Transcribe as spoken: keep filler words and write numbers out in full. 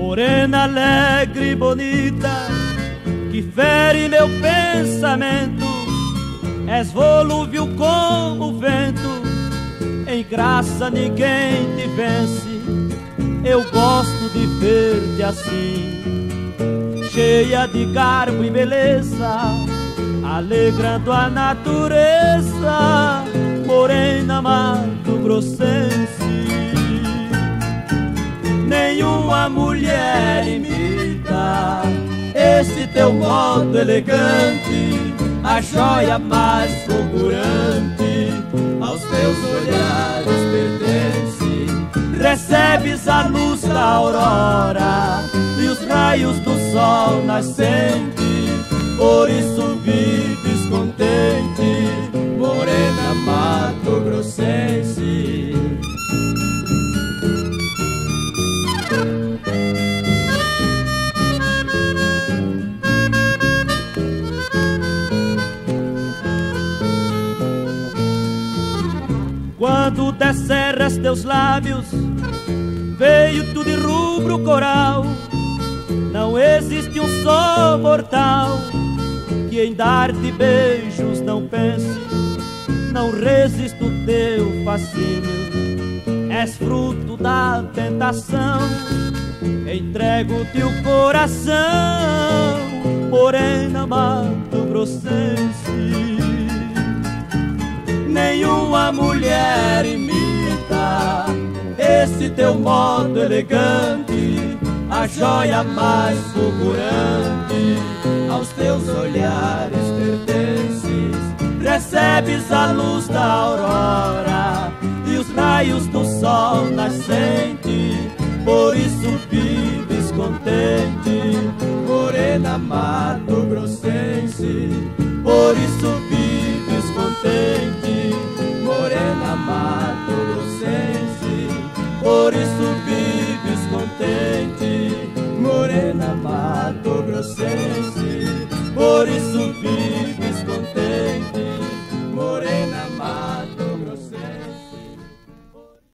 morena alegre e bonita, que fere meu pensamento. És volúvel como o vento, em graça ninguém te vence. Eu gosto de ver-te assim, cheia de garbo e beleza, alegrando a natureza, morena mato-grossense. Nenhuma mulher imita esse teu modo elegante, a joia mais fulgurante aos teus olhares pertence. Recebes a luz da aurora e os raios do sol nascente, por isso vives contente, morena mato-grossense. Quando descerras teus lábios, veio tu de rubro coral. Não existe um só mortal que em dar-te beijos não pense. Não resisto teu fascínio, és fruto da tentação. Entrego-te o coração, morena mato-grossense. Nenhuma mulher imita esse teu modo elegante, a joia mais fulgurante aos teus olhares pertences. Recebes a luz da aurora e os raios do sol nascente, por isso vives contente, morena mato-grossense. Por isso vives contente, morena mato-grossense. Por isso vives contente, morena mato-grossense. Por isso vives